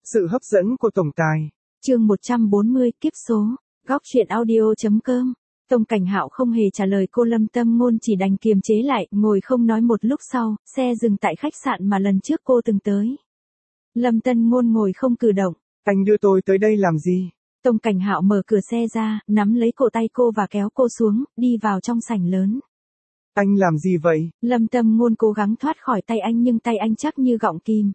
Sự hấp dẫn của tổng tài. Chương 140, kiếp số. Góc truyện audio.com. Tông Cảnh Hạo không hề trả lời cô, Lâm Tâm Ngôn chỉ đành kiềm chế lại, ngồi không nói. Một lúc sau, xe dừng tại khách sạn mà lần trước cô từng tới. Lâm Tân Ngôn ngồi không cử động. Anh đưa tôi tới đây làm gì? Tông Cảnh Hạo mở cửa xe ra, nắm lấy cổ tay cô và kéo cô xuống, đi vào trong sảnh lớn. Anh làm gì vậy? Lâm Tâm Ngôn cố gắng thoát khỏi tay anh nhưng tay anh chắc như gọng kìm.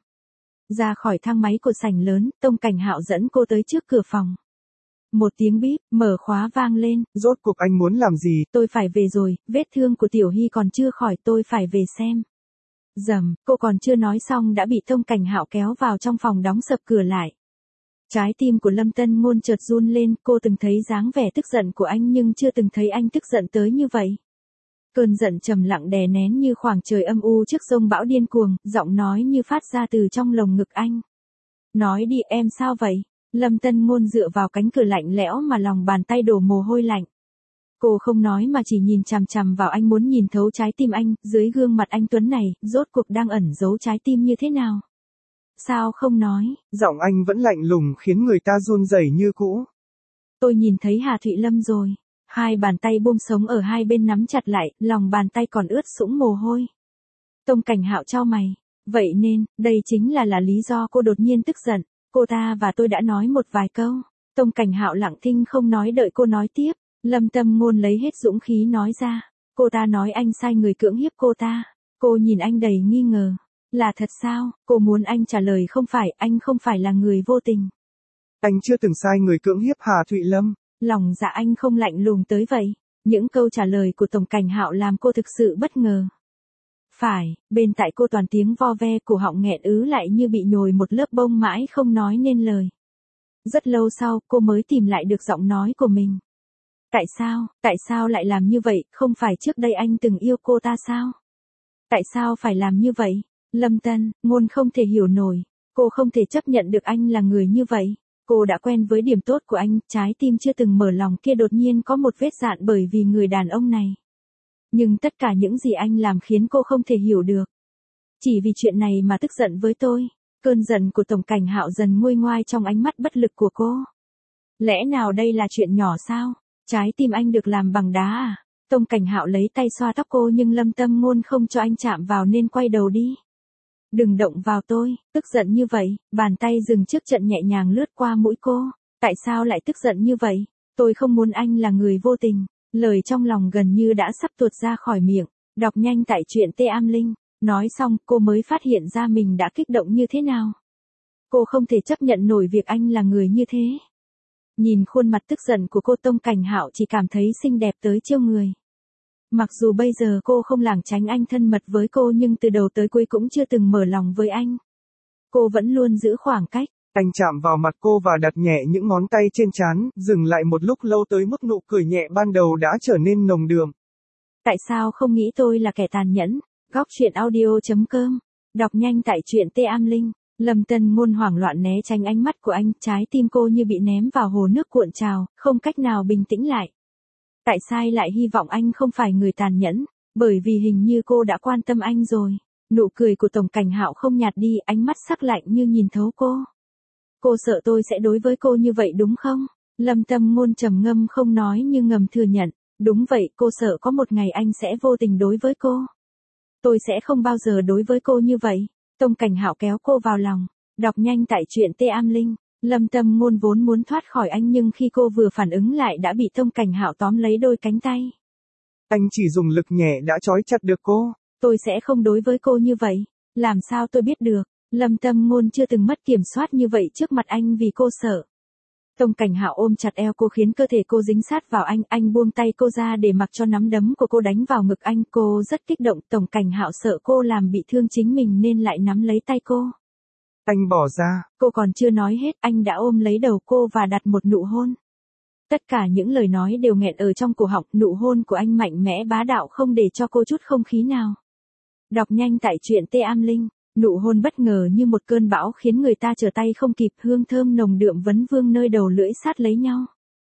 Ra khỏi thang máy của sảnh lớn, Tông Cảnh Hạo dẫn cô tới trước cửa phòng. Một tiếng bíp, mở khóa vang lên. Rốt cuộc anh muốn làm gì? Tôi phải về rồi, vết thương của Tiểu Hy còn chưa khỏi, tôi phải về xem. Dầm, cô còn chưa nói xong đã bị Tông Cảnh Hạo kéo vào trong phòng, đóng sập cửa lại. Trái tim của Lâm Tân Ngôn chợt run lên, cô từng thấy dáng vẻ tức giận của anh nhưng chưa từng thấy anh tức giận tới như vậy. Cơn giận trầm lặng đè nén như khoảng trời âm u trước giông bão điên cuồng, giọng nói như phát ra từ trong lồng ngực anh. Nói đi, em sao vậy? Lâm Tân Ngôn dựa vào cánh cửa lạnh lẽo mà lòng bàn tay đổ mồ hôi lạnh. Cô không nói mà chỉ nhìn chằm chằm vào anh, muốn nhìn thấu trái tim anh, dưới gương mặt anh tuấn này, rốt cuộc đang ẩn giấu trái tim như thế nào? Sao không nói? Giọng anh vẫn lạnh lùng khiến người ta run rẩy như cũ. Tôi nhìn thấy Hà Thụy Lâm rồi. Hai bàn tay buông sống ở hai bên nắm chặt lại, lòng bàn tay còn ướt sũng mồ hôi. Tông Cảnh Hạo chau mày. Vậy nên, đây chính là lý do cô đột nhiên tức giận. Cô ta và tôi đã nói một vài câu. Tông Cảnh Hạo lặng thinh không nói, đợi cô nói tiếp. Lâm Tâm Ngôn lấy hết dũng khí nói ra. Cô ta nói anh sai người cưỡng hiếp cô ta. Cô nhìn anh đầy nghi ngờ. Là thật sao? Cô muốn anh trả lời không phải, anh không phải là người vô tình. Anh chưa từng sai người cưỡng hiếp Hà Thụy Lâm. Lòng dạ anh không lạnh lùng tới vậy. Những câu trả lời của Tổng Cảnh Hạo làm cô thực sự bất ngờ. Phải, bên tại cô toàn tiếng vo ve, cổ họng nghẹn ứ lại như bị nhồi một lớp bông, mãi không nói nên lời. Rất lâu sau, cô mới tìm lại được giọng nói của mình. Tại sao lại làm như vậy, không phải trước đây anh từng yêu cô ta sao? Tại sao phải làm như vậy? Lâm Tân Ngôn không thể hiểu nổi, cô không thể chấp nhận được anh là người như vậy. Cô đã quen với điểm tốt của anh, trái tim chưa từng mở lòng kia đột nhiên có một vết dạn bởi vì người đàn ông này. Nhưng tất cả những gì anh làm khiến cô không thể hiểu được. Chỉ vì chuyện này mà tức giận với tôi. Cơn giận của Tổng Cảnh Hạo dần nguôi ngoai trong ánh mắt bất lực của cô. Lẽ nào đây là chuyện nhỏ sao? Trái tim anh được làm bằng đá à? Tổng Cảnh Hạo lấy tay xoa tóc cô nhưng Lâm Tâm Ngôn không cho anh chạm vào nên quay đầu đi. Đừng động vào tôi, tức giận như vậy. Bàn tay dừng trước trận nhẹ nhàng lướt qua mũi cô. Tại sao lại tức giận như vậy? Tôi không muốn anh là người vô tình. Lời trong lòng gần như đã sắp tuột ra khỏi miệng. Đọc nhanh tại truyện T-Am-Linh. Nói xong, cô mới phát hiện ra mình đã kích động như thế nào. Cô không thể chấp nhận nổi việc anh là người như thế. Nhìn khuôn mặt tức giận của cô, Tông Cảnh Hạo chỉ cảm thấy xinh đẹp tới chiêu người. Mặc dù bây giờ cô không lảng tránh anh thân mật với cô nhưng từ đầu tới cuối cũng chưa từng mở lòng với anh. Cô vẫn luôn giữ khoảng cách. Anh chạm vào mặt cô và đặt nhẹ những ngón tay trên trán, dừng lại một lúc lâu tới mức nụ cười nhẹ ban đầu đã trở nên nồng đượm. Tại sao không nghĩ tôi là kẻ tàn nhẫn? Góc truyện audio.com. Đọc nhanh tại truyện T-Am-Linh. Lâm Tân Ngôn hoảng loạn né tránh ánh mắt của anh, trái tim cô như bị ném vào hồ nước cuộn trào, không cách nào bình tĩnh lại. Tại sao lại hy vọng anh không phải người tàn nhẫn? Bởi vì hình như cô đã quan tâm anh rồi. Nụ cười của Tổng Cảnh Hạo không nhạt đi, ánh mắt sắc lạnh như nhìn thấu cô. Cô sợ tôi sẽ đối với cô như vậy đúng không? Lâm Tâm Ngôn trầm ngâm không nói nhưng ngầm thừa nhận. Đúng vậy, cô sợ có một ngày anh sẽ vô tình đối với cô. Tôi sẽ không bao giờ đối với cô như vậy. Tông Cảnh Hạo kéo cô vào lòng. Đọc nhanh tại truyện T-Am-Linh. Lâm Tâm Ngôn vốn muốn thoát khỏi anh nhưng khi cô vừa phản ứng lại đã bị Tông Cảnh Hạo tóm lấy đôi cánh tay. Anh chỉ dùng lực nhẹ đã trói chặt được cô. Tôi sẽ không đối với cô như vậy. Làm sao tôi biết được? Lâm Tâm Ngôn chưa từng mất kiểm soát như vậy trước mặt anh vì cô sợ. Tông Cảnh Hạo ôm chặt eo cô khiến cơ thể cô dính sát vào anh buông tay cô ra để mặc cho nắm đấm của cô đánh vào ngực anh. Cô rất kích động, Tổng Cảnh Hạo sợ cô làm bị thương chính mình nên lại nắm lấy tay cô. Anh bỏ ra. Cô còn chưa nói hết, anh đã ôm lấy đầu cô và đặt một nụ hôn. Tất cả những lời nói đều nghẹn ở trong cổ họng, nụ hôn của anh mạnh mẽ bá đạo không để cho cô chút không khí nào. Đọc nhanh tại truyện T-Am-Linh. Nụ hôn bất ngờ như một cơn bão khiến người ta trở tay không kịp, hương thơm nồng đượm vấn vương nơi đầu lưỡi sát lấy nhau.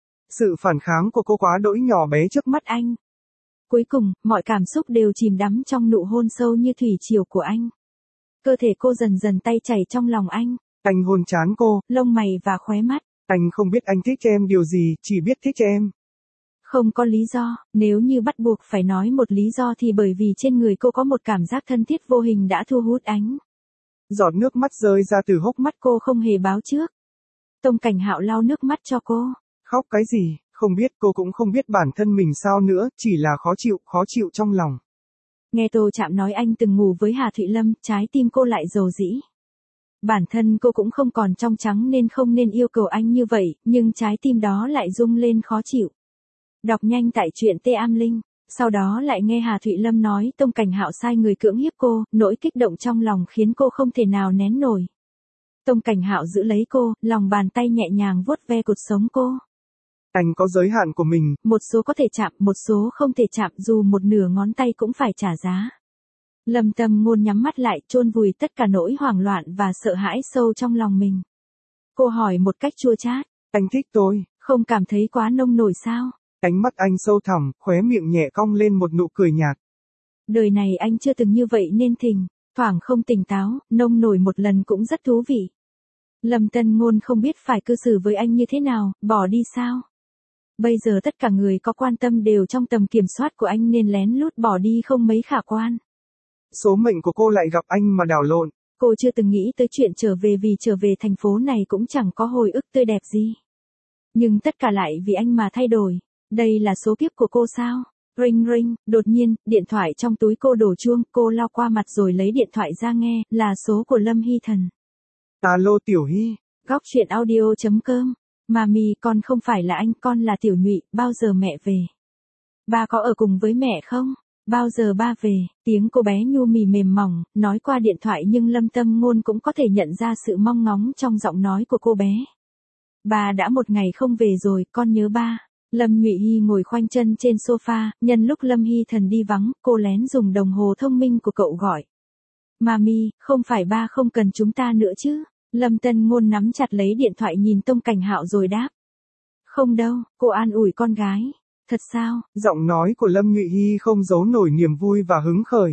Sự phản kháng của cô quá đỗi nhỏ bé trước mắt anh. Cuối cùng, mọi cảm xúc đều chìm đắm trong nụ hôn sâu như thủy triều của anh. Cơ thể cô dần dần tay chảy trong lòng anh. Anh hôn trán cô, lông mày và khóe mắt. anh không biết anh thích em điều gì, chỉ biết thích em. Không có lý do, nếu như bắt buộc phải nói một lý do thì bởi vì trên người cô có một cảm giác thân thiết vô hình đã thu hút anh. Giọt nước mắt rơi ra từ hốc mắt. Cô không hề báo trước. Tông Cảnh Hạo lau nước mắt cho cô. Khóc cái gì, không biết, cô cũng không biết bản thân mình sao nữa, chỉ là khó chịu trong lòng. Nghe Tô Trạm nói anh từng ngủ với Hà Thụy Lâm, trái tim cô lại dầu dĩ. Bản thân cô cũng không còn trong trắng nên không nên yêu cầu anh như vậy, nhưng trái tim đó lại rung lên khó chịu. Đọc nhanh tại truyện Tê Am Linh, sau đó lại nghe Hà Thụy Lâm nói Tông Cảnh Hạo sai người cưỡng hiếp cô, nỗi kích động trong lòng khiến cô không thể nào nén nổi. Tông Cảnh Hạo giữ lấy cô, lòng bàn tay nhẹ nhàng vuốt ve cột sống cô. Anh có giới hạn của mình. Một số có thể chạm, một số không thể chạm, dù một nửa ngón tay cũng phải trả giá. Lâm Tâm Ngôn nhắm mắt lại, chôn vùi tất cả nỗi hoảng loạn và sợ hãi sâu trong lòng mình. Cô hỏi một cách chua chát. Anh thích tôi. Không cảm thấy quá nông nổi sao? Ánh mắt anh sâu thẳm, khóe miệng nhẹ cong lên một nụ cười nhạt. Đời này anh chưa từng như vậy nên thoảng không tỉnh táo, nông nổi một lần cũng rất thú vị. Lâm Tân Ngôn không biết phải cư xử với anh như thế nào, bỏ đi sao? Bây giờ tất cả người có quan tâm đều trong tầm kiểm soát của anh nên lén lút bỏ đi không mấy khả quan. Số mệnh của cô lại gặp anh mà đảo lộn. Cô chưa từng nghĩ tới chuyện trở về vì trở về thành phố này cũng chẳng có hồi ức tươi đẹp gì. Nhưng tất cả lại vì anh mà thay đổi. Đây là số kiếp của cô sao? Ring ring, đột nhiên, điện thoại trong túi cô đổ chuông, cô lao qua mặt rồi lấy điện thoại ra nghe, là số của Lâm Hy Thần. Alo Tiểu Hy. Góc truyện audio.com. Mami, con không phải là anh, con là Tiểu Nhụy, bao giờ mẹ về? Ba có ở cùng với mẹ không? Bao giờ ba về? Tiếng cô bé nhu mì mềm mỏng, nói qua điện thoại nhưng Lâm Tâm Ngôn cũng có thể nhận ra sự mong ngóng trong giọng nói của cô bé. Ba đã một ngày không về rồi, con nhớ ba. Lâm Nhụy Hy ngồi khoanh chân trên sofa, nhân lúc Lâm Hy Thần đi vắng, cô lén dùng đồng hồ thông minh của cậu gọi. Mami, không phải ba không cần chúng ta nữa chứ? Lâm Tân Ngôn nắm chặt lấy điện thoại nhìn Tông Cảnh Hạo rồi đáp. Không đâu, cô an ủi con gái. Thật sao? Giọng nói của Lâm Nhụy Hy không giấu nổi niềm vui và hứng khởi.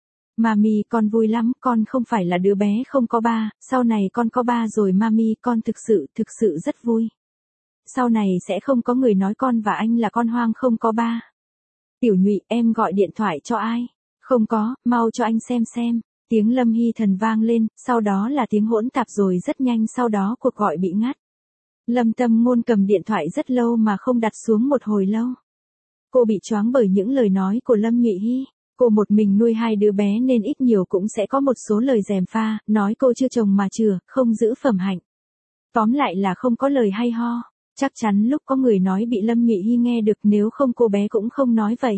Mami, con vui lắm, con không phải là đứa bé không có ba, sau này con có ba rồi Mami, con thực sự rất vui. Sau này sẽ không có người nói con và anh là con hoang không có ba. Tiểu Nhụy, em gọi điện thoại cho ai? Không có, mau cho anh xem. Tiếng Lâm Hy Thần vang lên, sau đó là tiếng hỗn tạp rồi rất nhanh sau đó cuộc gọi bị ngắt. Lâm Tâm Ngôn cầm điện thoại rất lâu mà không đặt xuống một hồi lâu. Cô bị choáng bởi những lời nói của Lâm Nhụy Hy. Cô một mình nuôi hai đứa bé nên ít nhiều cũng sẽ có một số lời gièm pha, nói cô chưa chồng mà chừa, không giữ phẩm hạnh. Tóm lại là không có lời hay ho. Chắc chắn lúc có người nói bị Lâm Nhụy Hy nghe được, nếu không cô bé cũng không nói vậy.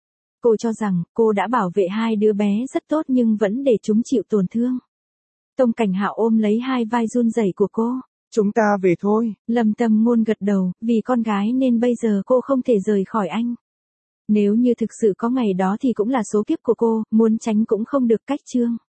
Cô cho rằng cô đã bảo vệ hai đứa bé rất tốt nhưng vẫn để chúng chịu tổn thương. Tông Cảnh Hạo ôm lấy hai vai run rẩy của cô. Chúng ta về thôi. Lâm Tâm Ngôn gật đầu, vì con gái nên bây giờ cô không thể rời khỏi anh. Nếu như thực sự có ngày đó thì cũng là số kiếp của cô, muốn tránh cũng không được cách chương.